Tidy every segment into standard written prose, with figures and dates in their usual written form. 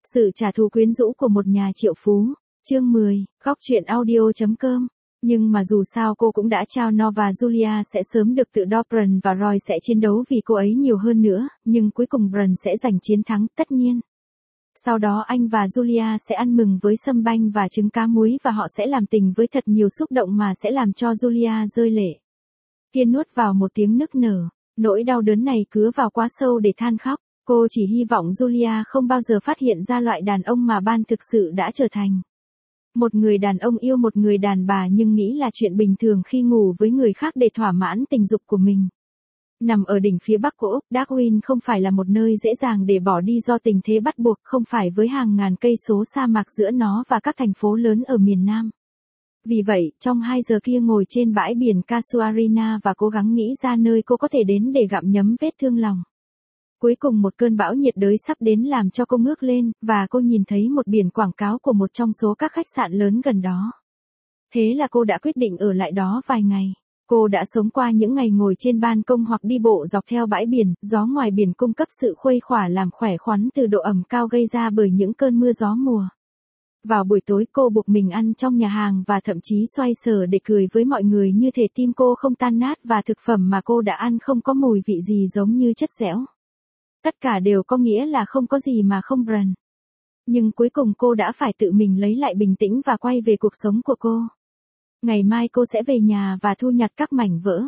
Sự trả thù quyến rũ của một nhà triệu phú. Chương 10, góc truyện audio.com. Nhưng mà dù sao cô cũng đã trao no và Julia sẽ sớm được tự do. Bran và Roy sẽ chiến đấu vì cô ấy nhiều hơn nữa, nhưng cuối cùng Bran sẽ giành chiến thắng, tất nhiên. Sau đó anh và Julia sẽ ăn mừng với sâm banh và trứng cá muối và họ sẽ làm tình với thật nhiều xúc động mà sẽ làm cho Julia rơi lệ. Kiên nuốt vào một tiếng nức nở, nỗi đau đớn này cứa vào quá sâu để than khóc. Cô chỉ hy vọng Julia không bao giờ phát hiện ra loại đàn ông mà Ban thực sự đã trở thành. Một người đàn ông yêu một người đàn bà nhưng nghĩ là chuyện bình thường khi ngủ với người khác để thỏa mãn tình dục của mình. Nằm ở đỉnh phía bắc của Úc, Darwin không phải là một nơi dễ dàng để bỏ đi do tình thế bắt buộc, không phải với hàng ngàn cây số sa mạc giữa nó và các thành phố lớn ở miền Nam. Vì vậy, trong 2 giờ kia ngồi trên bãi biển Casuarina và cố gắng nghĩ ra nơi cô có thể đến để gặm nhấm vết thương lòng. Cuối cùng một cơn bão nhiệt đới sắp đến làm cho cô ngước lên, và cô nhìn thấy một biển quảng cáo của một trong số các khách sạn lớn gần đó. Thế là cô đã quyết định ở lại đó vài ngày. Cô đã sống qua những ngày ngồi trên ban công hoặc đi bộ dọc theo bãi biển, gió ngoài biển cung cấp sự khuây khỏa làm khỏe khoắn từ độ ẩm cao gây ra bởi những cơn mưa gió mùa. Vào buổi tối cô buộc mình ăn trong nhà hàng và thậm chí xoay sở để cười với mọi người như thể tim cô không tan nát và thực phẩm mà cô đã ăn không có mùi vị gì giống như chất dẻo. Tất cả đều có nghĩa là không có gì mà không Bran. Nhưng cuối cùng cô đã phải tự mình lấy lại bình tĩnh và quay về cuộc sống của cô. Ngày mai cô sẽ về nhà và thu nhặt các mảnh vỡ.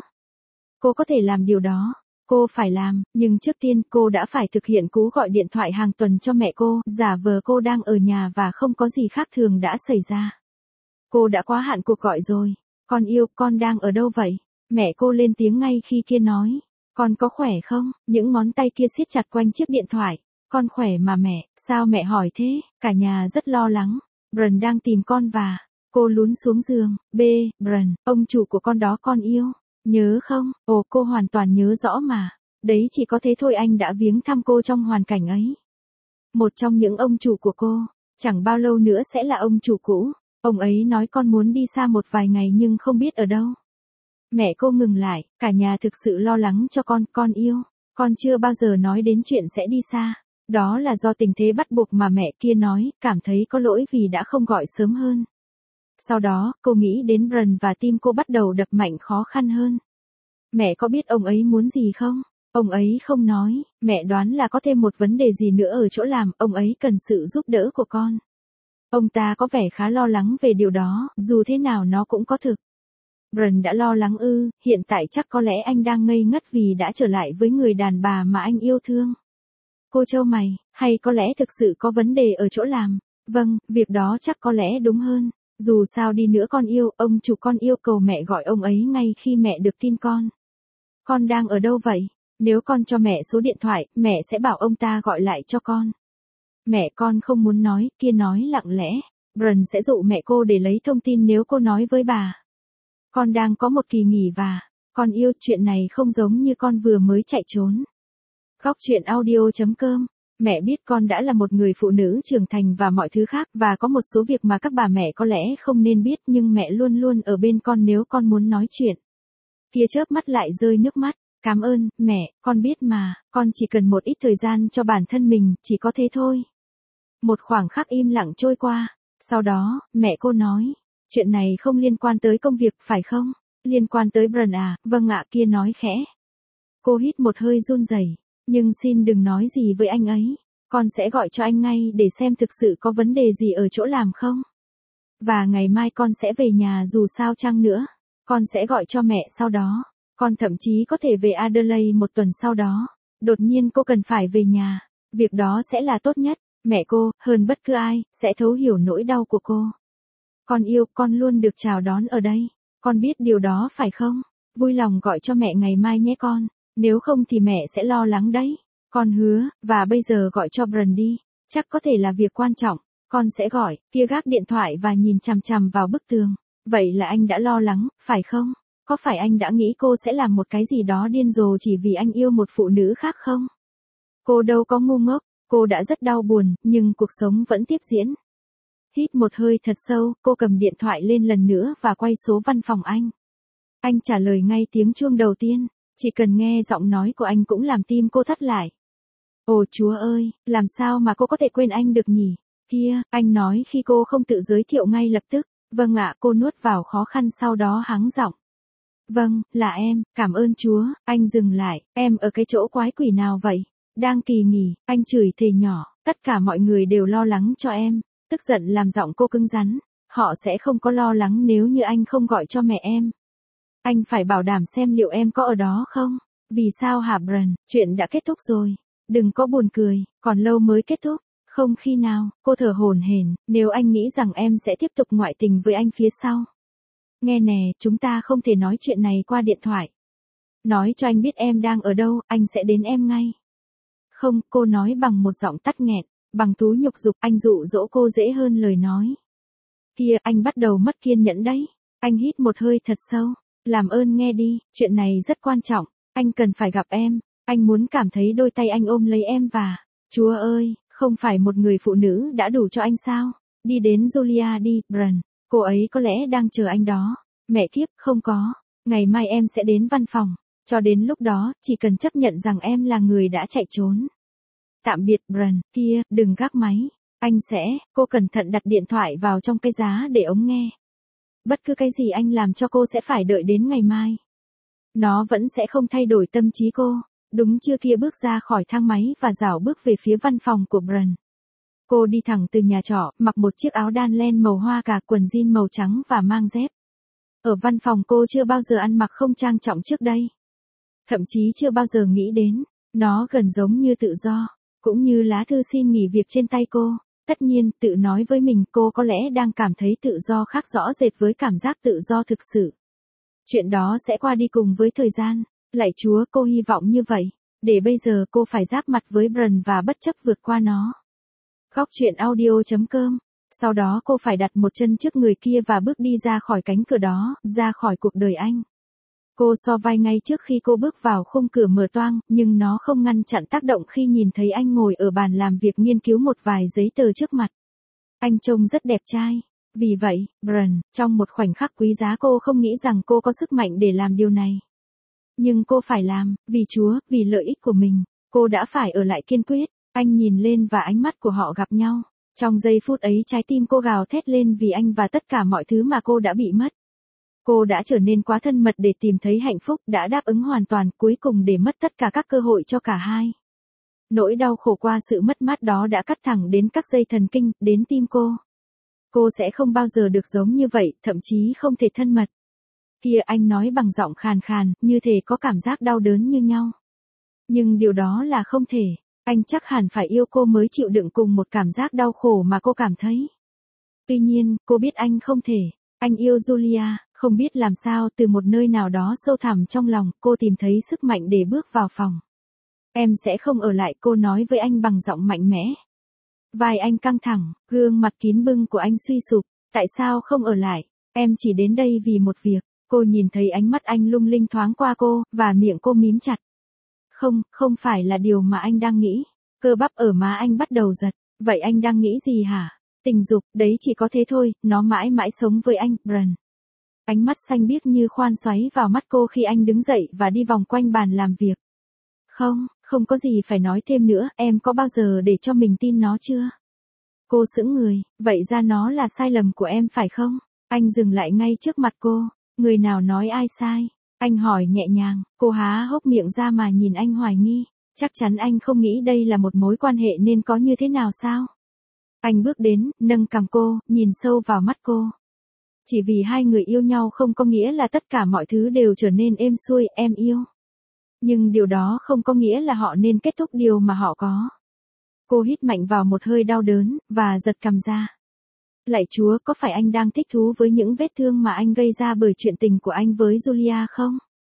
Cô có thể làm điều đó. Cô phải làm, nhưng trước tiên cô đã phải thực hiện cú gọi điện thoại hàng tuần cho mẹ cô, giả vờ cô đang ở nhà và không có gì khác thường đã xảy ra. Cô đã quá hạn cuộc gọi rồi. Con yêu, con đang ở đâu vậy? Mẹ cô lên tiếng ngay khi kia nói. Con có khỏe không? Những ngón tay kia siết chặt quanh chiếc điện thoại. Con khỏe mà mẹ, sao mẹ hỏi thế? Cả nhà rất lo lắng. Bran đang tìm con và... Cô lún xuống giường. Bran, ông chủ của con đó con yêu. Nhớ không? Ồ, cô hoàn toàn nhớ rõ mà. Đấy chỉ có thế thôi, anh đã viếng thăm cô trong hoàn cảnh ấy. Một trong những ông chủ của cô, chẳng bao lâu nữa sẽ là ông chủ cũ. Ông ấy nói con muốn đi xa một vài ngày nhưng không biết ở đâu. Mẹ cô ngừng lại, cả nhà thực sự lo lắng cho con yêu. Con chưa bao giờ nói đến chuyện sẽ đi xa. Đó là do tình thế bắt buộc mà mẹ kia nói, cảm thấy có lỗi vì đã không gọi sớm hơn. Sau đó, cô nghĩ đến Bran và tim cô bắt đầu đập mạnh khó khăn hơn. Mẹ có biết ông ấy muốn gì không? Ông ấy không nói, mẹ đoán là có thêm một vấn đề gì nữa ở chỗ làm, ông ấy cần sự giúp đỡ của con. Ông ta có vẻ khá lo lắng về điều đó, dù thế nào nó cũng có thực. Bran đã lo lắng ư? Hiện tại chắc có lẽ anh đang ngây ngất vì đã trở lại với người đàn bà mà anh yêu thương. Cô trao mày, hay có lẽ thực sự có vấn đề ở chỗ làm? Vâng, việc đó chắc có lẽ đúng hơn. Dù sao đi nữa con yêu, ông chủ con yêu cầu mẹ gọi ông ấy ngay khi mẹ được tin con. Con đang ở đâu vậy? Nếu con cho mẹ số điện thoại, mẹ sẽ bảo ông ta gọi lại cho con. Mẹ con không muốn nói, kia nói lặng lẽ. Bran sẽ dụ mẹ cô để lấy thông tin nếu cô nói với bà. Con đang có một kỳ nghỉ và, con yêu, chuyện này không giống như con vừa mới chạy trốn. Góc truyện audio.com. Mẹ biết con đã là một người phụ nữ trưởng thành và mọi thứ khác, và có một số việc mà các bà mẹ có lẽ không nên biết, nhưng mẹ luôn luôn ở bên con nếu con muốn nói chuyện. Kia chớp mắt lại rơi nước mắt. Cảm ơn, mẹ, con biết mà, con chỉ cần một ít thời gian cho bản thân mình, chỉ có thế thôi. Một khoảng khắc im lặng trôi qua. Sau đó, mẹ cô nói, chuyện này không liên quan tới công việc, phải không? Liên quan tới Bran à? Vâng ạ, kia nói khẽ. Cô hít một hơi run rẩy. Nhưng xin đừng nói gì với anh ấy. Con sẽ gọi cho anh ngay để xem thực sự có vấn đề gì ở chỗ làm không. Và ngày mai con sẽ về nhà dù sao chăng nữa. Con sẽ gọi cho mẹ sau đó. Con thậm chí có thể về Adelaide một tuần sau đó. Đột nhiên cô cần phải về nhà. Việc đó sẽ là tốt nhất. Mẹ cô, hơn bất cứ ai, sẽ thấu hiểu nỗi đau của cô. Con yêu, con luôn được chào đón ở đây. Con biết điều đó phải không? Vui lòng gọi cho mẹ ngày mai nhé con. Nếu không thì mẹ sẽ lo lắng đấy. Con hứa, và bây giờ gọi cho Bran đi. Chắc có thể là việc quan trọng. Con sẽ gọi. Kia gác điện thoại và nhìn chằm chằm vào bức tường. Vậy là anh đã lo lắng, phải không? Có phải anh đã nghĩ cô sẽ làm một cái gì đó điên rồ chỉ vì anh yêu một phụ nữ khác không? Cô đâu có ngu ngốc. Cô đã rất đau buồn, nhưng cuộc sống vẫn tiếp diễn. Hít một hơi thật sâu, cô cầm điện thoại lên lần nữa và quay số văn phòng anh. Anh trả lời ngay tiếng chuông đầu tiên. Chỉ cần nghe giọng nói của anh cũng làm tim cô thắt lại. Ồ Chúa ơi, làm sao mà cô có thể quên anh được nhỉ? Kia, anh nói khi cô không tự giới thiệu ngay lập tức. Vâng ạ, cô nuốt vào khó khăn sau đó hắng giọng. Vâng, là em, cảm ơn Chúa. Anh dừng lại, em ở cái chỗ quái quỷ nào vậy? Đang kỳ nghỉ, anh chửi thề nhỏ, tất cả mọi người đều lo lắng cho em. Tức giận làm giọng cô cứng rắn. Họ sẽ không có lo lắng nếu như anh không gọi cho mẹ em. Anh phải bảo đảm xem liệu em có ở đó không? Vì sao hả Bran? Chuyện đã kết thúc rồi. Đừng có buồn cười, còn lâu mới kết thúc. Không khi nào, cô thở hổn hển, nếu anh nghĩ rằng em sẽ tiếp tục ngoại tình với anh phía sau. Nghe nè, chúng ta không thể nói chuyện này qua điện thoại. Nói cho anh biết em đang ở đâu, anh sẽ đến em ngay. Không, cô nói bằng một giọng tắt nghẹn, bằng thú nhục dục, anh dụ dỗ cô dễ hơn lời nói. Kia, anh bắt đầu mất kiên nhẫn đấy. Anh hít một hơi thật sâu. Làm ơn nghe đi, chuyện này rất quan trọng, anh cần phải gặp em. Anh muốn cảm thấy đôi tay anh ôm lấy em và... Chúa ơi, không phải một người phụ nữ đã đủ cho anh sao? Đi đến Julia đi, Bran. Cô ấy có lẽ đang chờ anh đó. Mẹ kiếp, không có. Ngày mai em sẽ đến văn phòng. Cho đến lúc đó, chỉ cần chấp nhận rằng em là người đã chạy trốn. Tạm biệt Bran, kia, đừng gác máy. Anh sẽ, cô cẩn thận đặt điện thoại vào trong cái giá để ống nghe. Bất cứ cái gì anh làm cho cô sẽ phải đợi đến ngày mai. Nó vẫn sẽ không thay đổi tâm trí cô. Đúng trưa kia bước ra khỏi thang máy và rảo bước về phía văn phòng của Bran. Cô đi thẳng từ nhà trọ, mặc một chiếc áo đan len màu hoa cà, quần jean màu trắng và mang dép. Ở văn phòng cô chưa bao giờ ăn mặc không trang trọng trước đây. Thậm chí chưa bao giờ nghĩ đến, nó gần giống như tự do, cũng như lá thư xin nghỉ việc trên tay cô. Tất nhiên, tự nói với mình cô có lẽ đang cảm thấy tự do khác rõ rệt với cảm giác tự do thực sự. Chuyện đó sẽ qua đi cùng với thời gian. Lạy Chúa, cô hy vọng như vậy. Để bây giờ cô phải giáp mặt với Bran và bất chấp vượt qua nó. Góc truyện audio.com. Sau đó cô phải đặt một chân trước người kia và bước đi ra khỏi cánh cửa đó, ra khỏi cuộc đời anh. Cô so vai ngay trước khi cô bước vào khung cửa mở toang, nhưng nó không ngăn chặn tác động khi nhìn thấy anh ngồi ở bàn làm việc nghiên cứu một vài giấy tờ trước mặt. Anh trông rất đẹp trai. Vì vậy, Bran, trong một khoảnh khắc quý giá cô không nghĩ rằng cô có sức mạnh để làm điều này. Nhưng cô phải làm, vì Chúa, vì lợi ích của mình. Cô đã phải ở lại kiên quyết. Anh nhìn lên và ánh mắt của họ gặp nhau. Trong giây phút ấy trái tim cô gào thét lên vì anh và tất cả mọi thứ mà cô đã bị mất. Cô đã trở nên quá thân mật để tìm thấy hạnh phúc, đã đáp ứng hoàn toàn cuối cùng để mất tất cả các cơ hội cho cả hai. Nỗi đau khổ qua sự mất mát đó đã cắt thẳng đến các dây thần kinh, đến tim cô. Cô sẽ không bao giờ được giống như vậy, thậm chí không thể thân mật. Kia, anh nói bằng giọng khàn khàn, như thể có cảm giác đau đớn như nhau. Nhưng điều đó là không thể. Anh chắc hẳn phải yêu cô mới chịu đựng cùng một cảm giác đau khổ mà cô cảm thấy. Tuy nhiên, cô biết anh không thể. Anh yêu Julia, không biết làm sao từ một nơi nào đó sâu thẳm trong lòng, cô tìm thấy sức mạnh để bước vào phòng. Em sẽ không ở lại, cô nói với anh bằng giọng mạnh mẽ. Vai anh căng thẳng, gương mặt kín bưng của anh suy sụp. Tại sao không ở lại? Em chỉ đến đây vì một việc. Cô nhìn thấy ánh mắt anh lung linh thoáng qua cô, và miệng cô mím chặt. Không, không phải là điều mà anh đang nghĩ. Cơ bắp ở má anh bắt đầu giật. Vậy anh đang nghĩ gì hả? Tình dục, đấy chỉ có thế thôi, nó mãi mãi sống với anh, Bran. Ánh mắt xanh biếc như khoan xoáy vào mắt cô khi anh đứng dậy và đi vòng quanh bàn làm việc. Không, không có gì phải nói thêm nữa, em có bao giờ để cho mình tin nó chưa? Cô sững người, vậy ra nó là sai lầm của em phải không? Anh dừng lại ngay trước mặt cô, người nào nói ai sai? Anh hỏi nhẹ nhàng, cô há hốc miệng ra mà nhìn anh hoài nghi. Chắc chắn anh không nghĩ đây là một mối quan hệ nên có như thế nào sao? Anh bước đến, nâng cằm cô, nhìn sâu vào mắt cô. Chỉ vì hai người yêu nhau không có nghĩa là tất cả mọi thứ đều trở nên êm xuôi, em yêu. Nhưng điều đó không có nghĩa là họ nên kết thúc điều mà họ có. Cô hít mạnh vào một hơi đau đớn, và giật cằm ra. Lạy Chúa, có phải anh đang thích thú với những vết thương mà anh gây ra bởi chuyện tình của anh với Julia không?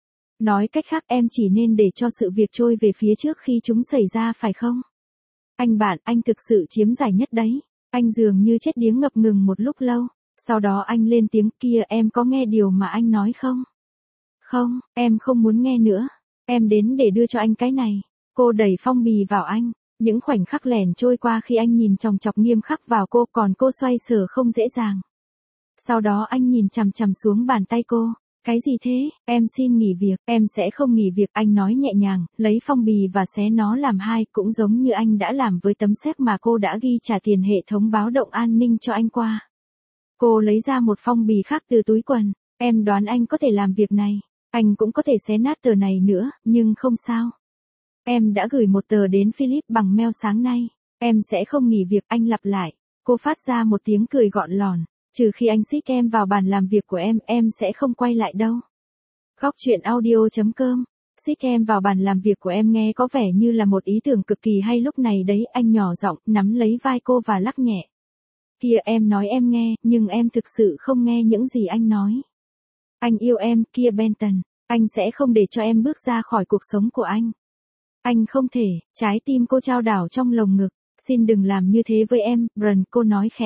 Nói cách khác em chỉ nên để cho sự việc trôi về phía trước khi chúng xảy ra phải không? Anh bạn, anh thực sự chiếm giải nhất đấy. Anh dường như chết điếng ngập ngừng một lúc lâu. Sau đó anh lên tiếng, kia, em có nghe điều mà anh nói không? Không, em không muốn nghe nữa. Em đến để đưa cho anh cái này. Cô đẩy phong bì vào anh. Những khoảnh khắc lẻn trôi qua khi anh nhìn chòng chọc nghiêm khắc vào cô, còn cô xoay sở không dễ dàng. Sau đó anh nhìn chằm chằm xuống bàn tay cô. Cái gì thế, em xin nghỉ việc, em sẽ không nghỉ việc, anh nói nhẹ nhàng, lấy phong bì và xé nó làm hai, cũng giống như anh đã làm với tấm séc mà cô đã ghi trả tiền hệ thống báo động an ninh cho anh qua. Cô lấy ra một phong bì khác từ túi quần, em đoán anh có thể làm việc này, anh cũng có thể xé nát tờ này nữa, nhưng không sao. Em đã gửi một tờ đến Philip bằng mail sáng nay, em sẽ không nghỉ việc, anh lặp lại. Cô phát ra một tiếng cười gọn lòn, trừ khi anh xích em vào bàn làm việc của em sẽ không quay lại đâu. Góc chuyện audio.com. Xích em vào bàn làm việc của em nghe có vẻ như là một ý tưởng cực kỳ hay lúc này đấy, anh nhỏ giọng, nắm lấy vai cô và lắc nhẹ. Kia em nói em nghe, nhưng em thực sự không nghe những gì anh nói. Anh yêu em, kia Benton, anh sẽ không để cho em bước ra khỏi cuộc sống của anh. Anh không thể, trái tim cô trao đảo trong lồng ngực. Xin đừng làm như thế với em, Bran, cô nói khẽ.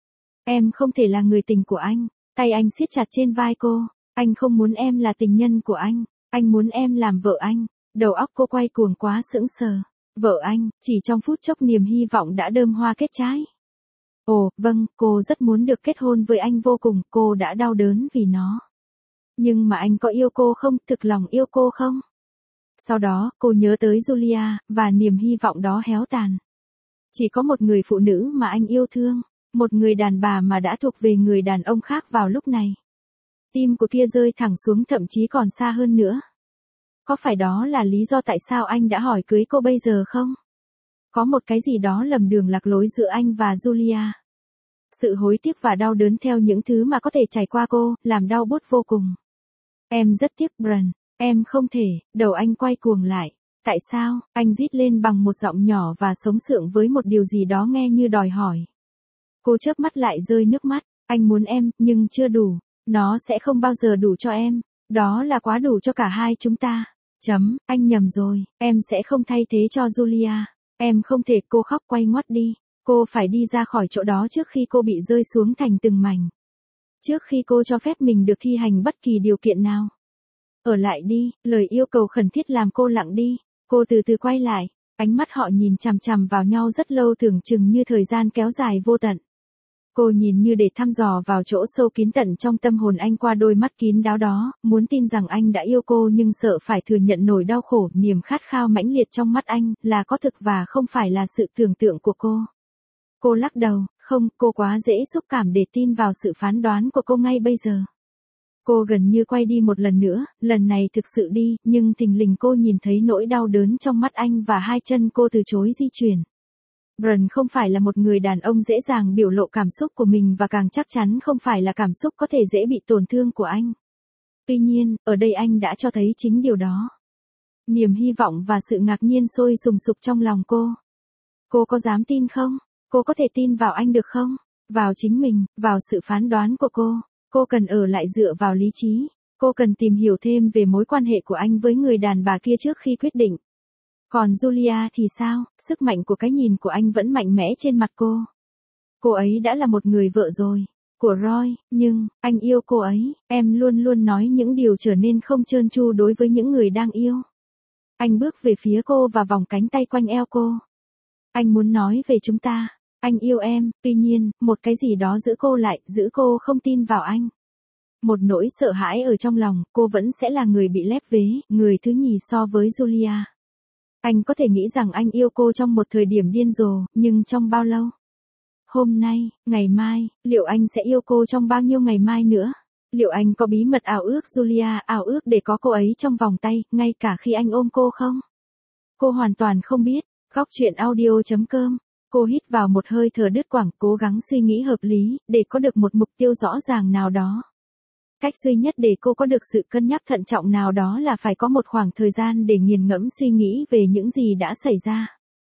Em không thể là người tình của anh. Tay anh siết chặt trên vai cô. Anh không muốn em là tình nhân của anh muốn em làm vợ anh. Đầu óc cô quay cuồng quá sững sờ. Vợ anh, chỉ trong phút chốc niềm hy vọng đã đơm hoa kết trái. Ồ, vâng, cô rất muốn được kết hôn với anh vô cùng, cô đã đau đớn vì nó. Nhưng mà anh có yêu cô không, thực lòng yêu cô không? Sau đó, cô nhớ tới Julia, và niềm hy vọng đó héo tàn. Chỉ có một người phụ nữ mà anh yêu thương, một người đàn bà mà đã thuộc về người đàn ông khác vào lúc này. Tim của kia rơi thẳng xuống, thậm chí còn xa hơn nữa. Có phải đó là lý do tại sao anh đã hỏi cưới cô bây giờ không? Có một cái gì đó lầm đường lạc lối giữa anh và Julia. Sự hối tiếc và đau đớn theo những thứ mà có thể trải qua cô, làm đau buốt vô cùng. Em rất tiếc, Bran, em không thể, đầu anh quay cuồng lại. Tại sao, anh rít lên bằng một giọng nhỏ và sống sượng với một điều gì đó nghe như đòi hỏi. Cô chớp mắt lại rơi nước mắt, anh muốn em, nhưng chưa đủ, nó sẽ không bao giờ đủ cho em, đó là quá đủ cho cả hai chúng ta. Anh nhầm rồi, em sẽ không thay thế cho Julia, em không thể, cô khóc quay ngoắt đi, cô phải đi ra khỏi chỗ đó trước khi cô bị rơi xuống thành từng mảnh. Trước khi cô cho phép mình được thi hành bất kỳ điều kiện nào. Ở lại đi, lời yêu cầu khẩn thiết làm cô lặng đi. Cô từ từ quay lại, ánh mắt họ nhìn chằm chằm vào nhau rất lâu, tưởng chừng như thời gian kéo dài vô tận. Cô nhìn như để thăm dò vào chỗ sâu kín tận trong tâm hồn anh qua đôi mắt kín đáo đó, muốn tin rằng anh đã yêu cô nhưng sợ phải thừa nhận nỗi đau khổ, niềm khát khao mãnh liệt trong mắt anh, là có thực và không phải là sự tưởng tượng của cô. Cô lắc đầu, không, cô quá dễ xúc cảm để tin vào sự phán đoán của cô ngay bây giờ. Cô gần như quay đi một lần nữa, lần này thực sự đi, nhưng thình lình cô nhìn thấy nỗi đau đớn trong mắt anh và hai chân cô từ chối di chuyển. Bran không phải là một người đàn ông dễ dàng biểu lộ cảm xúc của mình và càng chắc chắn không phải là cảm xúc có thể dễ bị tổn thương của anh. Tuy nhiên, ở đây anh đã cho thấy chính điều đó. Niềm hy vọng và sự ngạc nhiên sôi sùng sục trong lòng cô. Cô có dám tin không? Cô có thể tin vào anh được không? Vào chính mình, vào sự phán đoán của cô. Cô cần ở lại dựa vào lý trí. Cô cần tìm hiểu thêm về mối quan hệ của anh với người đàn bà kia trước khi quyết định. Còn Julia thì sao? Sức mạnh của cái nhìn của anh vẫn mạnh mẽ trên mặt cô. Cô ấy đã là một người vợ rồi, của Roy, nhưng, anh yêu cô ấy, em luôn luôn nói những điều trở nên không trơn tru đối với những người đang yêu. Anh bước về phía cô và vòng cánh tay quanh eo cô. Anh muốn nói về chúng ta. Anh yêu em, tuy nhiên, một cái gì đó giữ cô lại, giữ cô không tin vào anh. Một nỗi sợ hãi ở trong lòng, cô vẫn sẽ là người bị lép vế, người thứ nhì so với Julia. Anh có thể nghĩ rằng anh yêu cô trong một thời điểm điên rồ, nhưng trong bao lâu? Hôm nay, ngày mai, liệu anh sẽ yêu cô trong bao nhiêu ngày mai nữa? Liệu anh có bí mật ao ước Julia, ao ước để có cô ấy trong vòng tay, ngay cả khi anh ôm cô không? Cô hoàn toàn không biết. Góc chuyện audio.com. Cô hít vào một hơi thở đứt quãng, cố gắng suy nghĩ hợp lý, để có được một mục tiêu rõ ràng nào đó. Cách duy nhất để cô có được sự cân nhắc thận trọng nào đó là phải có một khoảng thời gian để nghiền ngẫm suy nghĩ về những gì đã xảy ra.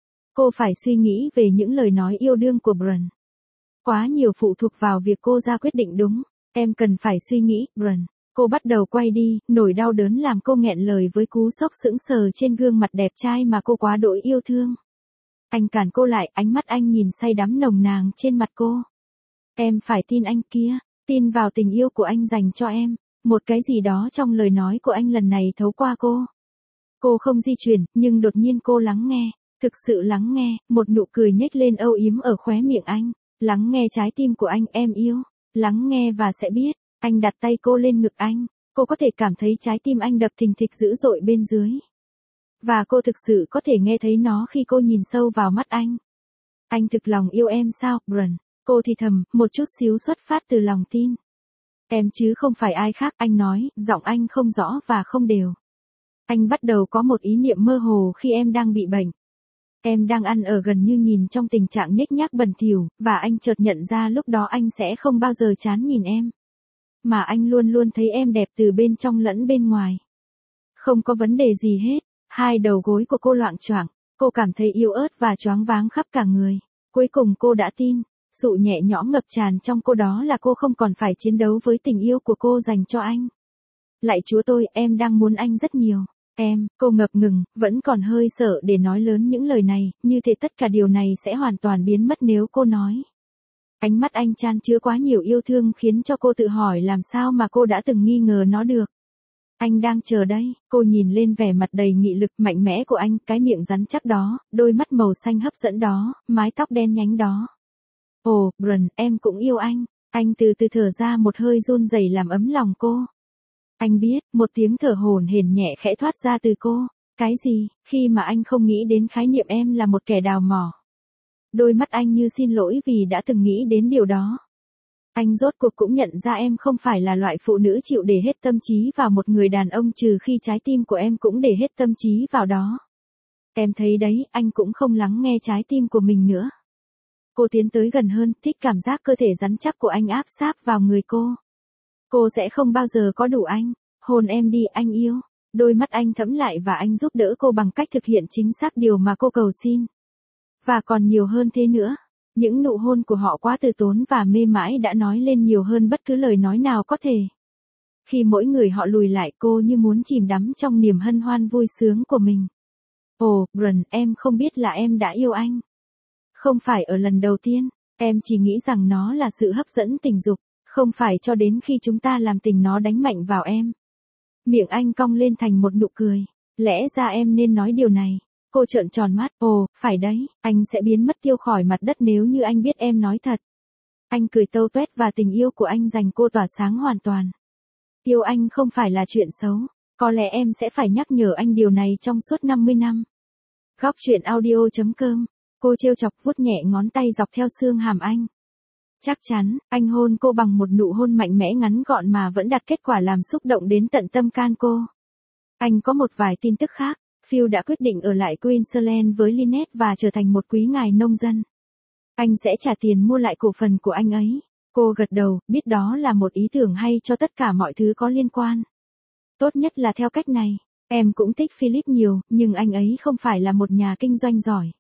Cô phải suy nghĩ về những lời nói yêu đương của Bran. Quá nhiều phụ thuộc vào việc cô ra quyết định đúng. Em cần phải suy nghĩ, Bran. Cô bắt đầu quay đi, nỗi đau đớn làm cô nghẹn lời với cú sốc sững sờ trên gương mặt đẹp trai mà cô quá đỗi yêu thương. Anh cản cô lại, ánh mắt anh nhìn say đắm nồng nàn trên mặt cô. Em phải tin anh kia, tin vào tình yêu của anh dành cho em. Một cái gì đó trong lời nói của anh lần này thấu qua cô. Cô không di chuyển, nhưng đột nhiên cô lắng nghe, thực sự lắng nghe, một nụ cười nhếch lên âu yếm ở khóe miệng anh. Lắng nghe trái tim của anh, em yêu. Lắng nghe và sẽ biết. Anh đặt tay cô lên ngực anh. cô có thể cảm thấy trái tim anh đập thình thịch dữ dội bên dưới. Và cô thực sự có thể nghe thấy nó khi cô nhìn sâu vào mắt anh. Anh thực lòng yêu em sao, Bran? Cô thì thầm, một chút xíu xuất phát từ lòng tin. Em chứ không phải ai khác, anh nói, giọng anh không rõ và không đều. Anh bắt đầu có một ý niệm mơ hồ khi em đang bị bệnh. Em đang ăn ở gần như nhìn trong tình trạng nhếch nhác bẩn thỉu, và anh chợt nhận ra lúc đó anh sẽ không bao giờ chán nhìn em. Mà anh luôn luôn thấy em đẹp từ bên trong lẫn bên ngoài. Không có vấn đề gì hết. Hai đầu gối của cô loạng choạng, cô cảm thấy yếu ớt và choáng váng khắp cả người. Cuối cùng cô đã tin, sự nhẹ nhõm ngập tràn trong cô đó là cô không còn phải chiến đấu với tình yêu của cô dành cho anh. Lạy Chúa tôi, em đang muốn anh rất nhiều. Cô ngập ngừng, vẫn còn hơi sợ để nói lớn những lời này, như thể tất cả điều này sẽ hoàn toàn biến mất nếu cô nói. Ánh mắt anh chan chứa quá nhiều yêu thương khiến cho cô tự hỏi làm sao mà cô đã từng nghi ngờ nó được. Anh đang chờ đây, cô nhìn lên vẻ mặt đầy nghị lực mạnh mẽ của anh, cái miệng rắn chắc đó, đôi mắt màu xanh hấp dẫn đó, mái tóc đen nhánh đó. Ồ, Bran, em cũng yêu anh. Anh từ từ thở ra một hơi run rẩy làm ấm lòng cô. Anh biết, một tiếng thở hổn hển nhẹ khẽ thoát ra từ cô. Cái gì, khi mà anh không nghĩ đến khái niệm em là một kẻ đào mỏ. Đôi mắt anh như xin lỗi vì đã từng nghĩ đến điều đó. Anh rốt cuộc cũng nhận ra em không phải là loại phụ nữ chịu để hết tâm trí vào một người đàn ông trừ khi trái tim của em cũng để hết tâm trí vào đó. Em thấy đấy, anh cũng không lắng nghe trái tim của mình nữa. Cô tiến tới gần hơn, thích cảm giác cơ thể rắn chắc của anh áp sát vào người cô. Cô sẽ không bao giờ có đủ anh. Hôn em đi, anh yêu. Đôi mắt anh thẫm lại và anh giúp đỡ cô bằng cách thực hiện chính xác điều mà cô cầu xin. Và còn nhiều hơn thế nữa. Những nụ hôn của họ quá từ tốn và mê mãi đã nói lên nhiều hơn bất cứ lời nói nào có thể. Khi mỗi người họ lùi lại cô như muốn chìm đắm trong niềm hân hoan vui sướng của mình. Ồ, Bran, em không biết là em đã yêu anh. Không phải ở lần đầu tiên, em chỉ nghĩ rằng nó là sự hấp dẫn tình dục, không phải cho đến khi chúng ta làm tình nó đánh mạnh vào em. Miệng anh cong lên thành một nụ cười. Lẽ ra em nên nói điều này. Cô trợn tròn mắt, ồ, phải đấy, anh sẽ biến mất tiêu khỏi mặt đất nếu như anh biết em nói thật. Anh cười tâu tuét và tình yêu của anh dành cô tỏa sáng hoàn toàn. Yêu anh không phải là chuyện xấu, có lẽ em sẽ phải nhắc nhở anh điều này trong suốt 50 năm. Góc truyện audio.com, cô trêu chọc vuốt nhẹ ngón tay dọc theo xương hàm anh. Chắc chắn, anh hôn cô bằng một nụ hôn mạnh mẽ ngắn gọn mà vẫn đạt kết quả làm xúc động đến tận tâm can cô. Anh có một vài tin tức khác. Phil đã quyết định ở lại Queensland với Lynette và trở thành một quý ngài nông dân. Anh sẽ trả tiền mua lại cổ phần của anh ấy. Cô gật đầu, biết đó là một ý tưởng hay cho tất cả mọi thứ có liên quan. Tốt nhất là theo cách này. Em cũng thích Philip nhiều, nhưng anh ấy không phải là một nhà kinh doanh giỏi.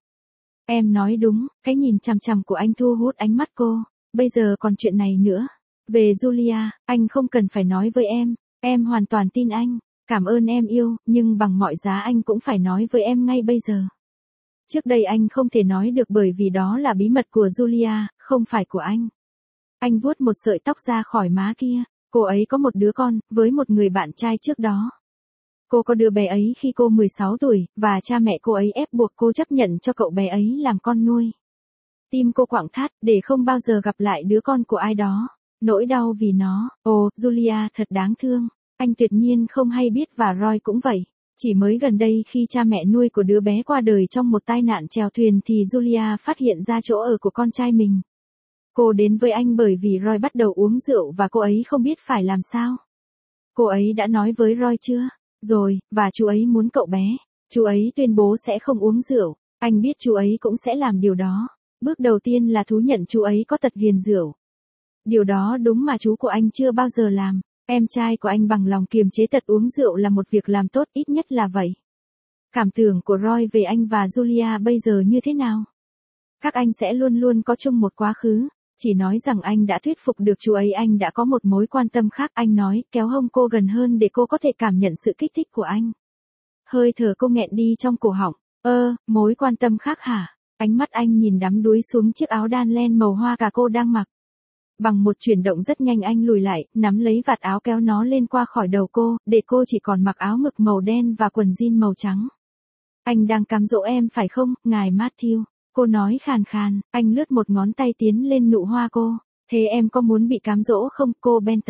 Em nói đúng, cái nhìn chằm chằm của anh thu hút ánh mắt cô. Bây giờ còn chuyện này nữa. Về Julia, anh không cần phải nói với em hoàn toàn tin anh. Cảm ơn em yêu, nhưng bằng mọi giá anh cũng phải nói với em ngay bây giờ. Trước đây anh không thể nói được bởi vì đó là bí mật của Julia, không phải của anh. Anh vuốt một sợi tóc ra khỏi má kia. Cô ấy có một đứa con, với một người bạn trai trước đó. Cô có đứa bé ấy khi cô 16 tuổi, và cha mẹ cô ấy ép buộc cô chấp nhận cho cậu bé ấy làm con nuôi. Tim cô quặn thắt, để không bao giờ gặp lại đứa con của ai đó. Nỗi đau vì nó, ồ, Julia thật đáng thương. Anh tuyệt nhiên không hay biết và Roy cũng vậy. Chỉ mới gần đây khi cha mẹ nuôi của đứa bé qua đời trong một tai nạn chèo thuyền thì Julia phát hiện ra chỗ ở của con trai mình. Cô đến với anh bởi vì Roy bắt đầu uống rượu và cô ấy không biết phải làm sao. Cô ấy đã nói với Roy chưa? Rồi, và chú ấy muốn cậu bé. Chú ấy tuyên bố sẽ không uống rượu. Anh biết chú ấy cũng sẽ làm điều đó. Bước đầu tiên là thú nhận chú ấy có tật ghiền rượu. Điều đó đúng mà chú của anh chưa bao giờ làm. Em trai của anh bằng lòng kiềm chế tật uống rượu là một việc làm tốt, ít nhất là vậy. Cảm tưởng của Roy về anh và Julia bây giờ như thế nào? Các anh sẽ luôn luôn có chung một quá khứ. Chỉ nói rằng anh đã thuyết phục được chú ấy, anh đã có một mối quan tâm khác, anh nói, kéo hông cô gần hơn để cô có thể cảm nhận sự kích thích của anh. Hơi thở cô nghẹn đi trong cổ họng. Mối quan tâm khác hả? Ánh mắt anh nhìn đắm đuối xuống chiếc áo đan len màu hoa cà cô đang mặc. Bằng một chuyển động rất nhanh anh lùi lại, nắm lấy vạt áo kéo nó lên qua khỏi đầu cô, để cô chỉ còn mặc áo ngực màu đen và quần jean màu trắng. Anh đang cám dỗ em phải không, ngài Matthew? Cô nói khàn khàn, anh lướt một ngón tay tiến lên nụ hoa cô. Thế em có muốn bị cám dỗ không, cô Benton?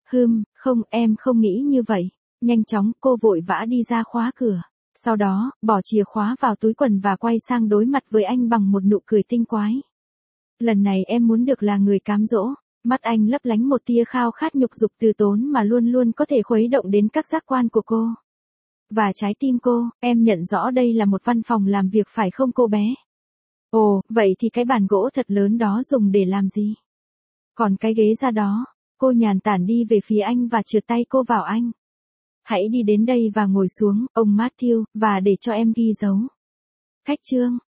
Không, em không nghĩ như vậy. Nhanh chóng, cô vội vã đi ra khóa cửa. Sau đó, bỏ chìa khóa vào túi quần và quay sang đối mặt với anh bằng một nụ cười tinh quái. Lần này em muốn được là người cám dỗ. Mắt anh lấp lánh một tia khao khát nhục dục từ tốn mà luôn luôn có thể khuấy động đến các giác quan của cô. Và trái tim cô, em nhận rõ đây là một văn phòng làm việc phải không cô bé? Ồ, vậy thì cái bàn gỗ thật lớn đó dùng để làm gì? Còn cái ghế ra đó, cô nhàn tản đi về phía anh và trượt tay cô vào anh. Hãy đi đến đây và ngồi xuống, ông Matthew, và để cho em ghi dấu. Khách chương.